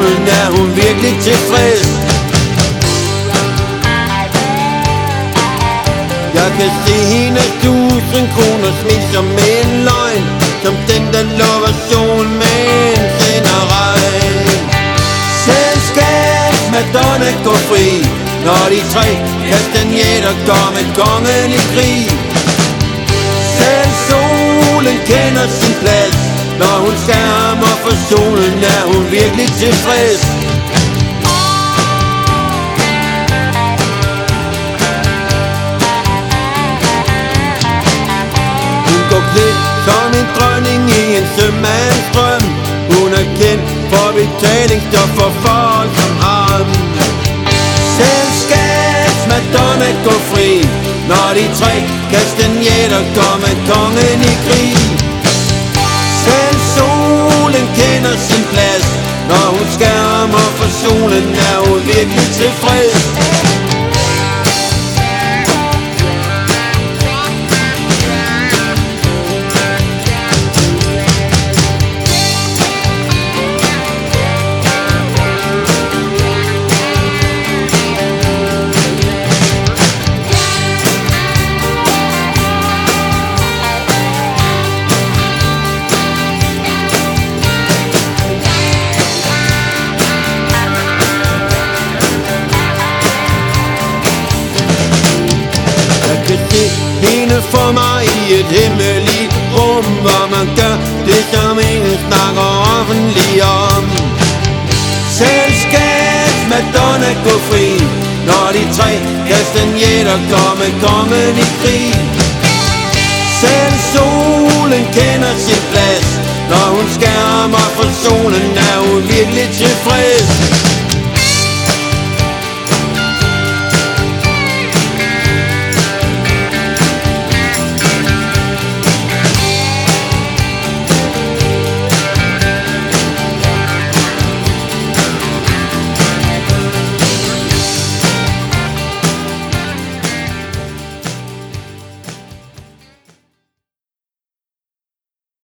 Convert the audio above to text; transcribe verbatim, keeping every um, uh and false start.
solen er hun virkelig tilfreds. Jeg kan se hendes tusind kroner smil som en løgn, som den der lover solen med en senderegn. Selskab Madonna går fri, når de tre kastanjetter går med kongen i krig. Selv solen kender sin plads, når hun skærmer for solen er hun virkelig tilfreds. Hun går klædt som en dronning i en sømandsdrøm. Hun er kendt for betalingsstop for folk som ham. Selskabs Madonna går fri, når de tre kastanjetter går med kongen i krig. Selv solen kender sin plads, når hun skærmer for solen er hun virkelig tilfreds. Hende for mig i et hemmeligt rum, hvor man gør det, som ingen snakker offentligt om. Selskabs Madonna går fri, når de tre kastanjetter går med kongen i krig. Selv solen kender sin plads, når hun skærmer for solen er hun virkelig tilfreds.